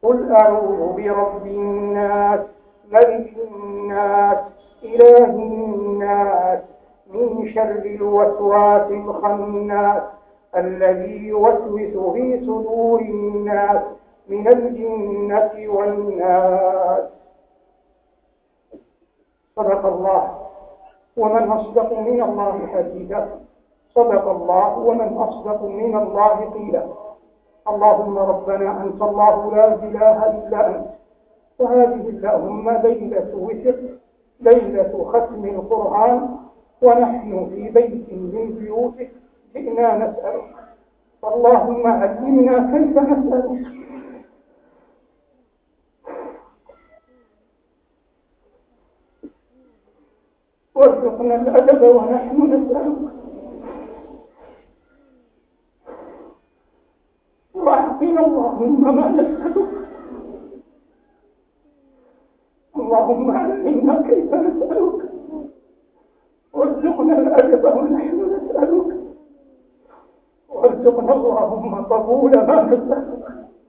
قل أعوذ برب الناس ملك الناس إله الناس من شر الوسواس الخناس الذي يوسوس في صدور الناس من الجنة والناس. صدق الله، ومن أصدق من الله حديثا. صدق الله، ومن أصدق من الله قيلا. اللهم ربنا أنت الله لا إله إلا أنت، وهذه اللهم ليلة وتر، ليلة ختم القرآن، ونحن في بيت من بيوتك جئنا نسألك، اللهم علمنا كيف نسألك، وارزقنا الأدب ونحن نسألك، وأعطنا اللهم ما نسألك، اللهم علمنا كيف نسألك، وارزقنا الأدب ونحن نسألك، وارزقنا اللهم قبول ما نسألك.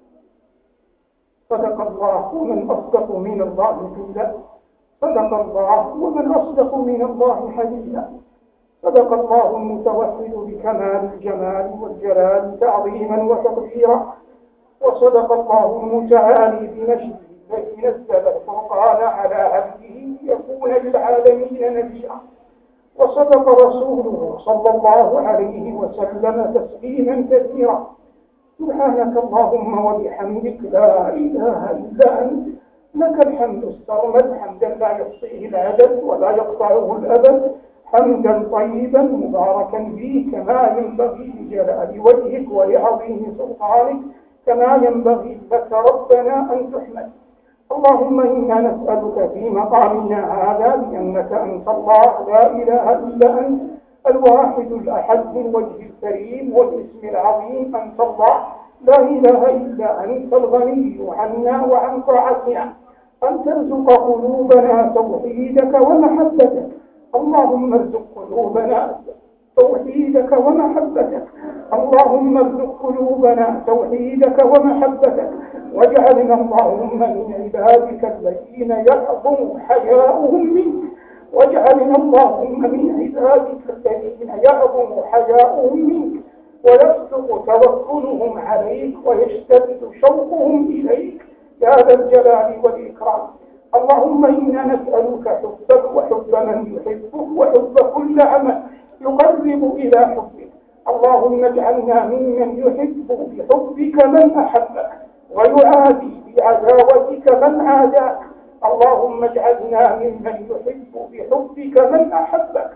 صدق الله، ومن أصدق من الله قيلا. صدق الله، ومن أصدق من الله حديثا. صدق الله المتوحد بكمال الجمال والجلال تعظيما وتقديرا. وصدق الله المتعالي بنشره الذي نزل الفرقان على عبده ليكون للعالمين نذيرا. وصدق رسوله صلى الله عليه وسلم تسليما كثيرا. سبحانك اللهم وبحمدك لا إله إلا أنت، لك الحمد السرمد حمدا لا يحصيه العدد ولا يقطعه الأبد، حمدا طيبا مباركا فيه كما ينبغي لجلال وجهك ولعظيم سلطانك، كما ينبغي لك ربنا أن تحمد. اللهم إنا نسألك في مقامنا هذا بأنك أنت الله لا إله إلا أنت، الواحد الأحد الوجه الكريم والاسم العظيم، أنت الله لا إله إلا أنت الغني عنا وعن طاعتنا، أن ترزق قلوبنا توحيدك ومحبتك. اللهم ارزق قلوبنا توحيدك ومحبتك، اللهم ارزق قلوبنا توحيدك ومحبتك، واجعلنا اللهم من عبادك الذين يعظم حياؤهم منك، واجعلنا اللهم من عبادك الذين يعظم حياؤهم منك ويصدق توكلهم عليك ويشتد شوقهم إليك يا ذا الجلال والإكرام. اللهم إنا نسألك حبك وحب من يحبك وحب كل عمل يقرب إلى حبك. اللهم اجعلنا ممن يحب بحبك من أحبك ويعادي بعداوتك من عاداك. اللهم اجعلنا ممن يحب بحبك من أحبك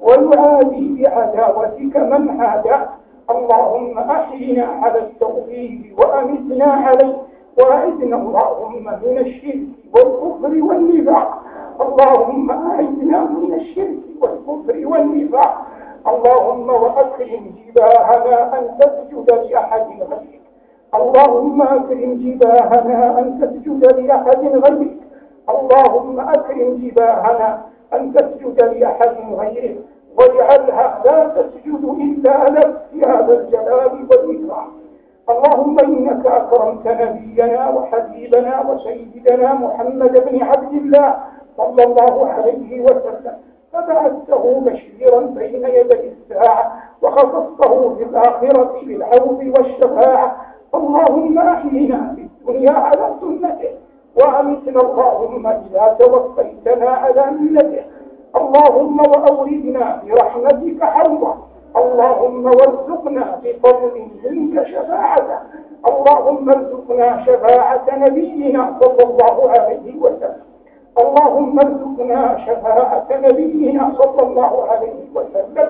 ويعادي بعداوتك من عاداك. اللهم أحينا على التوحيد وأمتنا عليه، وأعذنا اللهم من الشرك والكفر والنفاق. اللهم أعذنا من الشرك والكفر والنفاق. اللهم وأكرم جباهنا أن تسجد لأحد غيرك. اللهم أكرم جباهنا أن تسجد لأحد غيرك. اللهم أكرم جباهنا أن تسجد لأحد غيرك، واجعلها لا تسجد إلا لك يا ذا الجلال والإكرام. اللهم إنك أكرمت نبينا وحبيبنا وسيدنا محمد بن عبد الله صلى الله عليه وسلم، فبعثته بشيرا بين يدي الساعة، وخصصته في الآخرة بالحوض والشفاعة. اللهم أحينا في الدنيا على سنته، وأمتنا اللهم إذا توفيتنا على ملته. اللهم وأوردنا برحمتك حوضه. اللهم وارزقنا بفضل منك شفاعته. اللهم ارزقنا شفاعة نبينا صلى الله عليه وسلم. اللهم ارزقنا شفاعة نبينا صلى الله عليه وسلم.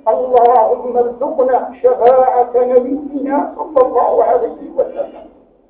اللهم ارزقنا شفاعة نبينا صلى الله عليه وسلم.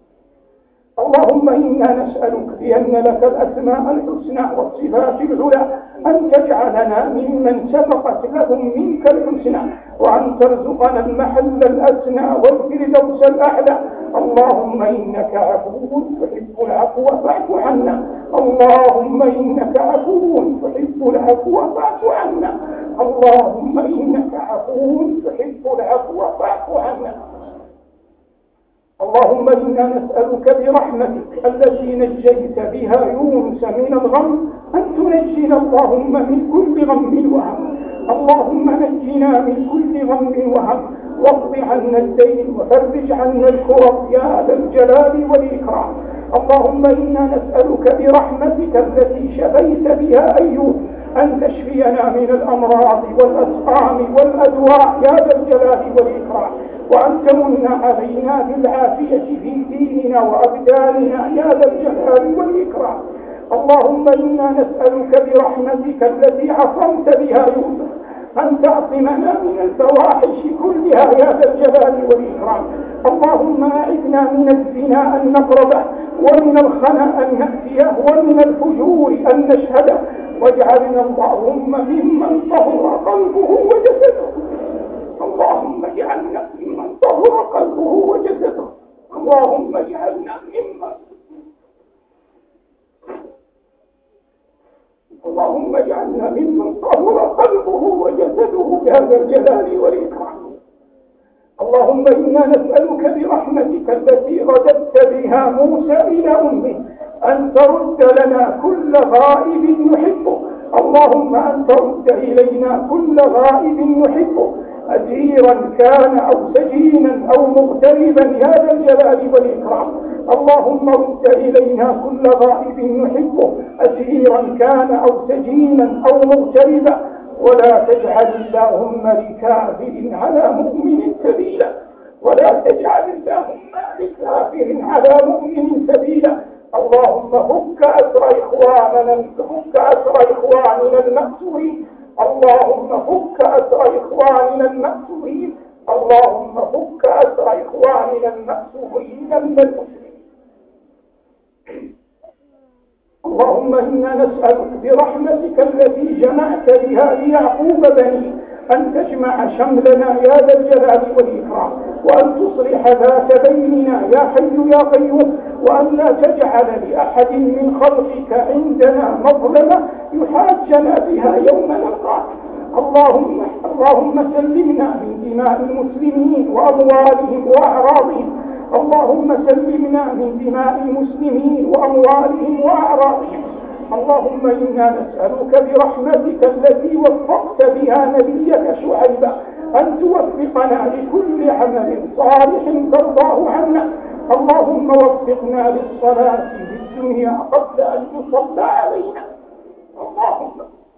اللهم إنا نسألك بأن لك الأسماء الحسنى والصفات العلى أن تجعلنا ممن سبقت لهم منك الحسنى، وأن ترزقنا المحل الأسنى والفردوس الأعلى. اللهم إنك عفو تحب العفو فاعف عنا. اللهم إنك عفو تحب العفو فاعف عنا. اللهم إنك عفو تحب العفو فاعف عنا. اللهم إنا نسألك برحمتك التي نجيت بها يونس من الغم أن تنجينا اللهم من كل غم وهم. اللهم نجنا من كل غم وهم، واقض عنا الدين وفرج عنا الكرب يا ذا الجلال والإكرام. اللهم إنا نسألك برحمتك التي شفيت بها أيوب أن تشفينا من الأمراض والأسقام والأدواء يا ذا الجلال والإكرام، وأن تمن علينا بالعافية في ديننا وأبداننا يا ذا الجلال والإكرام. اللهم إنا نسألك برحمتك التي عصمت بها يوسف أن تعصمنا من الفواحش كلها يا ذا الجلال والإكرام. اللهم أعذنا من الزنا أن نقربه، ومن الخنا أن نأتيه، ومن الفجور أن نشهده، واجعلنا اللهم ممن طهر قلبه وجسده. اللهم اجعلنا ممن طهر قلبه وجسده. اللهم اجعلنا ممن اللهم اجعلنا ممن طهر قلبه وجسده بهذا الجلال والإكرام. اللهم إنا نسألك برحمتك التي رددت بها موسى إلى أمه أن ترد لنا كل غائب يحبه. اللهم أن ترد إلينا كل غائب يحبه، أسيرا كان أو سجينا أو مغتربا يا ذا الجلال والإكرام. اللهم رد إلينا كل غائب يحبه، أسيرا كان أو سجينا أو مغتربا، ولا تجعل اللهم لكافر على مؤمن سبيلا، ولا تجعل اللهم لكافر على مؤمن سبيلا. اللهم فك أسر إخواننا المأسورين. اللهم فك أسر إخواننا المأسورين. اللهم فك أسر إخواننا المأسورين من المسلمين. اللهم إنا نسألك برحمتك التي جمعت بها ليعقوب بني أن تجمع شملنا يا ذا الجلال والإكرام، وأن تصلح ذات بيننا يا حي يا قيوم، وأن لا تجعل لأحد من خلقك عندنا مظلمة يحاجنا بها يوم نلقاك. اللهم سلمنا من دماء المسلمين وأموالهم وأعراضهم. اللهم سلمنا من دماء المسلمين وأموالهم وأعراضهم. اللهم إنا نسألك برحمتك التي وفقت بها نبيك شعيب أن توفقنا لكل عمل صالح ترضاه عنا. اللهم وفقنا للصلاة في الدنيا قبل أن يصلى علينا. اللهم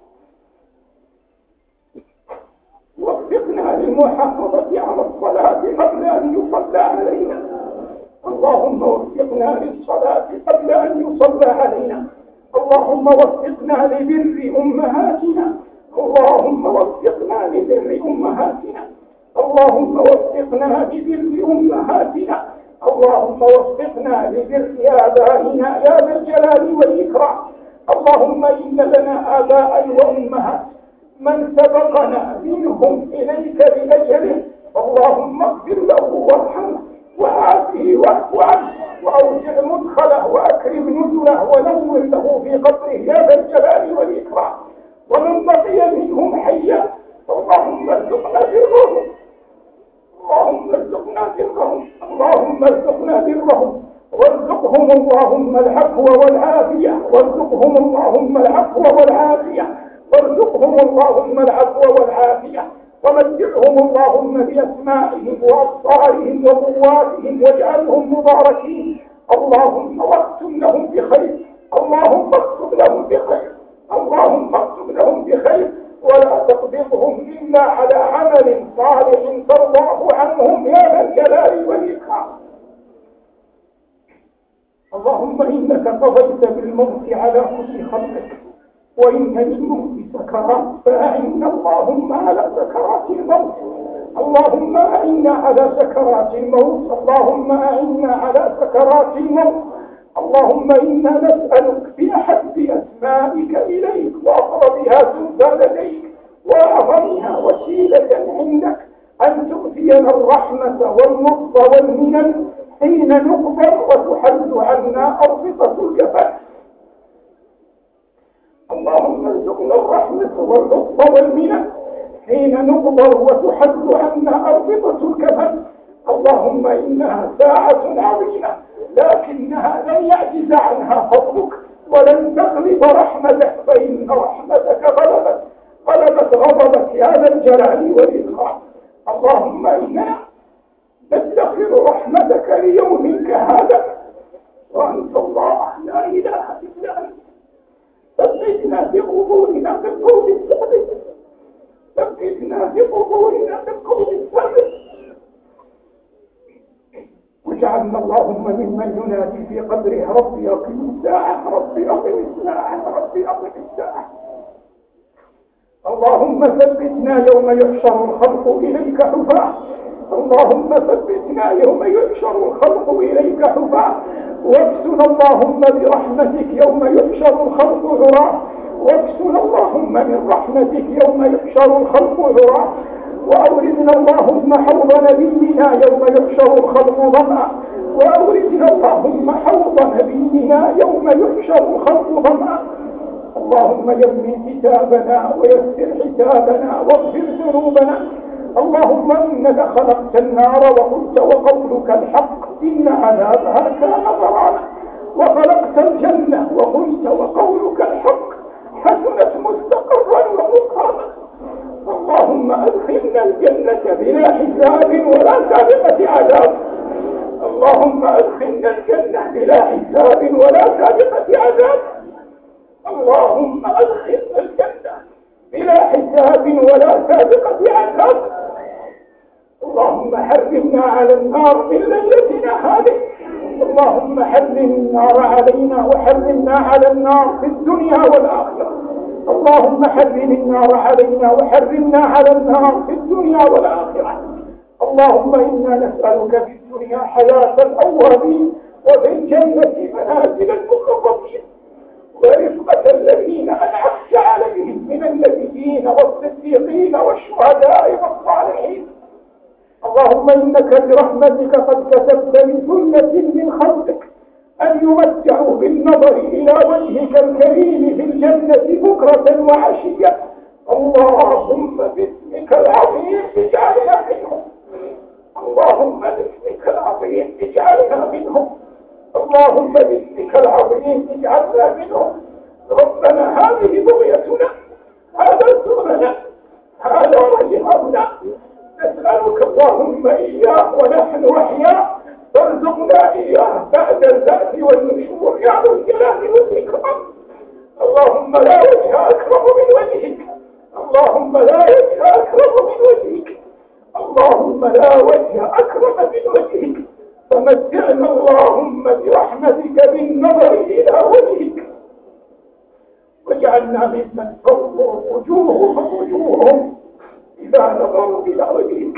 وفقنا للمحافظة على الصلاة قبل أن يصلى علينا. اللهم وفقنا للصلاة قبل أن يصلى علينا. اللهم وفقنا لبر أمهاتنا. اللهم وفقنا لبر أمهاتنا. اللهم وفقنا لبر أمهاتنا. اللهم وفقنا لبر آبائنا يا ذا الجلال والإكرام. اللهم إن لنا آباء وأمهات من سبقنا منهم إليك بأجله، اللهم اغفر له وارحمه وعافه واعف عنه وأوسع مدخله وأكرم نزله ونور له في قبره يا ذا الجلال والإكرام. ومن بقي منهم حيا اللهم ارزقنا برهم. اللهم ارزقنا برهم. اللهم ارزقنا برهم، وارزقهم اللهم العفو والعافية. وارزقهم اللهم العفو والعافية. وارزقهم اللهم العفو والعافية. ومتعهم اللهم بأسمائهم وأبصارهم وقواتهم واجعلهم مباركين. اللهم واختم لهم بخير. اللهم اختم لهم بخير. اللهم اختم لهم بخير، ولا تقبضهم إلا على عمل صالح ترضاه عنهم يا ذا الجلال والإكرام. اللهم إنك قضيت بالموت على كل خلقك، وإن للموت سكرات، فأعنا اللهم على سكرات الموت. اللهم أعنا على سكرات الموت. اللهم أعنا على سكرات الموت. اللهم إنا نسألك بأحب أسمائك إليك وأقربها زلفى لديك وأعظمها وسيلة عندك أن تؤتينا الرحمة واللطف والمنن حين نقبر وتحل عنا أربطة الجفاف. اللهم ارزقنا الرحمة واللطف والمنن حين نقبر وتحل عنا أربطة الكفن. اللهم إنها ساعة عظيمة، لكنها لن يعجز عنها فضلك ولن تغلب رحمتك، فإن رحمتك غلبت غضبك يا ذا الجلال والإكرام. اللهم إنا ندخر رحمتك ليوم كهذا وأنت الله لا إله إلا أنت. ثبتنا بقبورنا بالقول الثابت، ثبتنا بقبورنا بالقول الثابت، واجعلنا اللهم ممن ينادي في قبره ربي أقم الساعة، ربي أقم الساعة، ربي أقم الساعة. اللهم ثبتنا يوم يحشر الخلق إليك حفاة، اللهم ثبتنا يوم يحشر الخلق إليك حفاة، واكسنا اللهم برحمتك يوم يحشر الخلق عراة، واكسنا اللهم من رحمتك يوم يحشر الخلق عراة، وأوردنا اللهم حوض نبينا يوم يحشر الخلق ظمأ، وأوردنا اللهم حوض نبينا يوم يحشر الخلق ظمأ. اللهم يمن كتابنا ويسر حسابنا واغفر ذنوبنا. اللهم إنك خلقت النار وقلت وقولك الحق إن عذابها كان غراما، وخلقت الجنة وقلت وقولك الحق حسنت مستقرا ومقاما. اللهم أدخلنا الجنة بلا حساب ولا سابقة عذاب، اللهم أدخلنا الجنة بلا حساب ولا سابقة عذاب، اللهم أدخلنا الجنة بلا حساب ولا سابقة عذاب. اللهم حرمنا على النار من ليلتنا هذه، اللهم حرم النار علينا وحرمنا على النار في الدنيا والآخرة، اللهم حرم النار علينا وحرمنا على النار في الدنيا والآخرة. اللهم إنا نسألك في الدنيا حياة الأوابين، وفي الجنة منازل المقربين، ورفقة الذين أنعمت عليهم من النبيين والصديقين والشهداء والصالحين. اللهم إنك برحمتك قد كتبت لثلة من خلقك أن يمتعوا بالنظر إلى وجهك الكريم في الجنة بكرة وعشية. اللهم باسمك العظيم اجعلنا منهم، اللهم باسمك العظيم اجعلنا منهم، اللهم باسمك العظيم اجعلنا منهم. ربنا هذه بغيتنا، هذا سؤلنا، هذا رجاؤنا، نسألك اللهم إياه ونحن أحياء، فارزقنا إياه بعد البعث والنشور يا ذا الجلال والإكرام. اللهم لا وجه أكرم من وجهك، اللهم لا وجه أكرم من وجهك، اللهم لا وجه أكرم من وجهك، فمتعنا اللهم برحمتك بالنظر إلى وجهك، واجعلنا ممن تنظر وجوههم إذا نظروا إلى وجهك.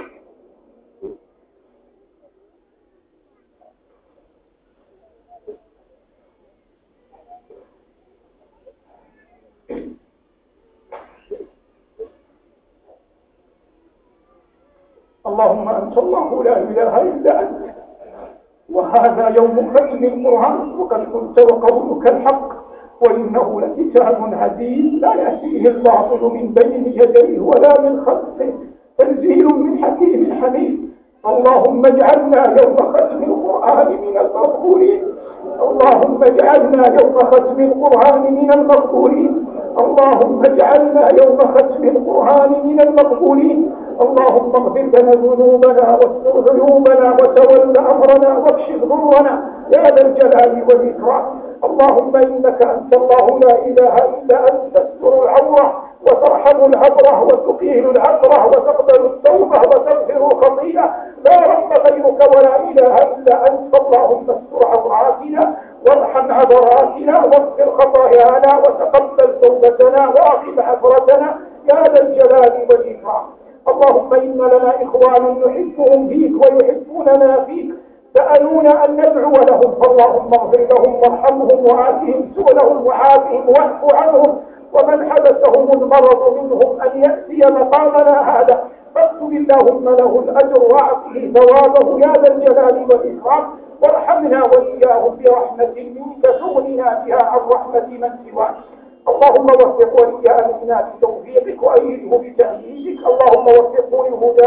اللهم أنت الله لا إله إلا أنت، وهذا يوم ختم القرآن، وقد قلت وقولك الحق، وإنه لكتاب عزيز لا يأتيه الباطل من بين يديه ولا من خلفه، تنزيل من حكيم حميد. اللهم اجعلنا يوم ختم القرآن من المقبولين، اللهم اجعلنا يوم ختم القرآن من المقبولين، اللهم اجعلنا يوم ختم القرآن من المقبولين. اللهم اغفر لنا ذنوبنا واستر عيوبنا وتول أمرنا واكشف ضرنا يا ذا الجلال والإكرام. اللهم إنك أنت الله لا إله إلا أنت، تستر العورة وترحم العبرة وتقيل العبرة وتقبل التوبة وتغفر الخطيئة، لا رب غيرك ولا إله إلا أنت. اللهم استر عوراتنا وارحم عبراتنا واغفر خطايانا وتقبل توبتنا وأقم عثرتنا يا ذا الجلال والإكرام. اللهم إن لنا إخوانا نحبهم فيك ويحبوننا فيك، سألونا أن ندعو لهم، فاللهم اغفر لهم وارحمهم وآتهم سؤلهم وعافهم واعف عنهم، ومن حبسهم المرض منهم أن يأتي مقامنا هذا فاكتب اللهم له الأجر وأعطه ثوابه يا ذا الجلال والإكرام، وارحمنا وإياهم برحمة منك تغننا بها عن رحمة من سواك. اللهم وفق ولي أمرنا بتوفيقك وأيده بتأييدك، اللهم وفقه لهداك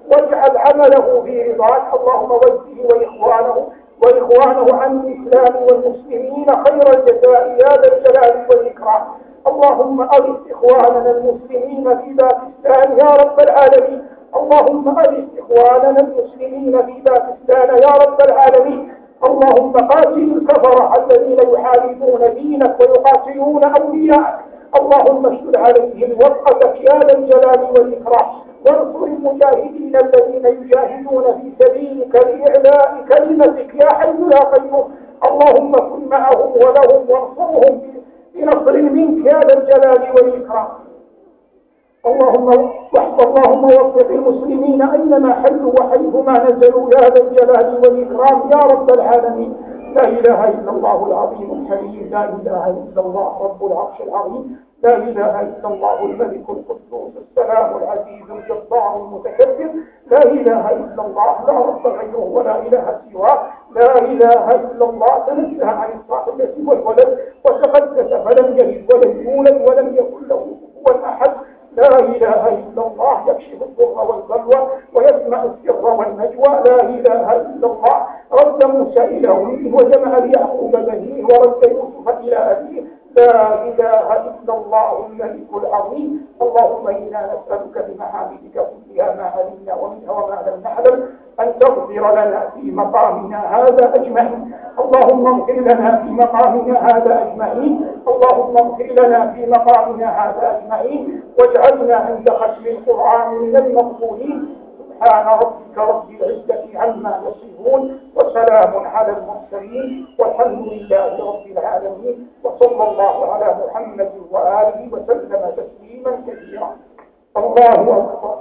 واجعل عمله في رضاك. اللهم وجهه وإخوانه عن الإسلام والمسلمين خير الجزاء يا ذا الجلال والإكرام. اللهم أغث إخواننا المسلمين في باكستان يا رب العالمين. اللهم أغث إخواننا المسلمين في باكستان يا رب العالمين. اللهم قاتل الكفرة الذين يحاربون دينك ويقاتلون أولياءك. اللهم اشدد عليهم وطأتك يا ذا الجلال والإكرام، وانصر المجاهدين الذين يجاهدون في سبيلك لإعلاء كلمتك يا حي يا قيوم. اللهم كن معهم ولهم وانصرهم بنصر منك يا ذا الجلال والإكرام. اللهم وفق المسلمين أينما حلوا وحيثما نزلوا يا ذا الجلال والإكرام يا رب العالمين. لا إله إلا الله العظيم الحليم، لا إله إلا الله رب العرش العظيم، لا إله إلا الله الملك القدوس السلام العزيز الجبار المتكبر، لا إله إلا الله لا رب غيره ولا إله سواه، لا إله إلا الله تنزه عن الصاحبة والولد وتقدس فلم يلد ولم يولد ولم يكن له كفوا أحد. لا إله إلا الله يكشف الضر والبلوى ويسمع السر والنجوى. لا إله إلا الله رد موسى إلى أمه وجمع ليعقوب بنيه ورد يوسف إلى أبيه. لا إله إلا الله الملك العظيم. اللهم إنا نسألك بمحامدك كلها ما علمنا ومنها وما لم نعلم أن تغفر لنا في مقامنا هذا أجمعين. اللهم اغفر لنا في مقامنا هذا أجمعين. اللهم اغفر لنا في مقامنا هذا أجمعين واجعلنا عند ختم القرآن من المقبولين. سبحان ربك رب العزة عما يصفون وسلام على المرسلين والحمد لله رب العالمين، وصلى الله على محمد وآله وسلم تسليما كثيرا. الله أكبر.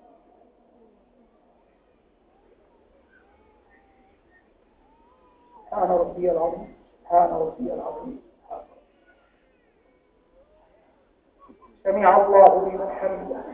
سبحان ربي العظيم، سبحان ربي العظيم. سمع الله لمن حمده.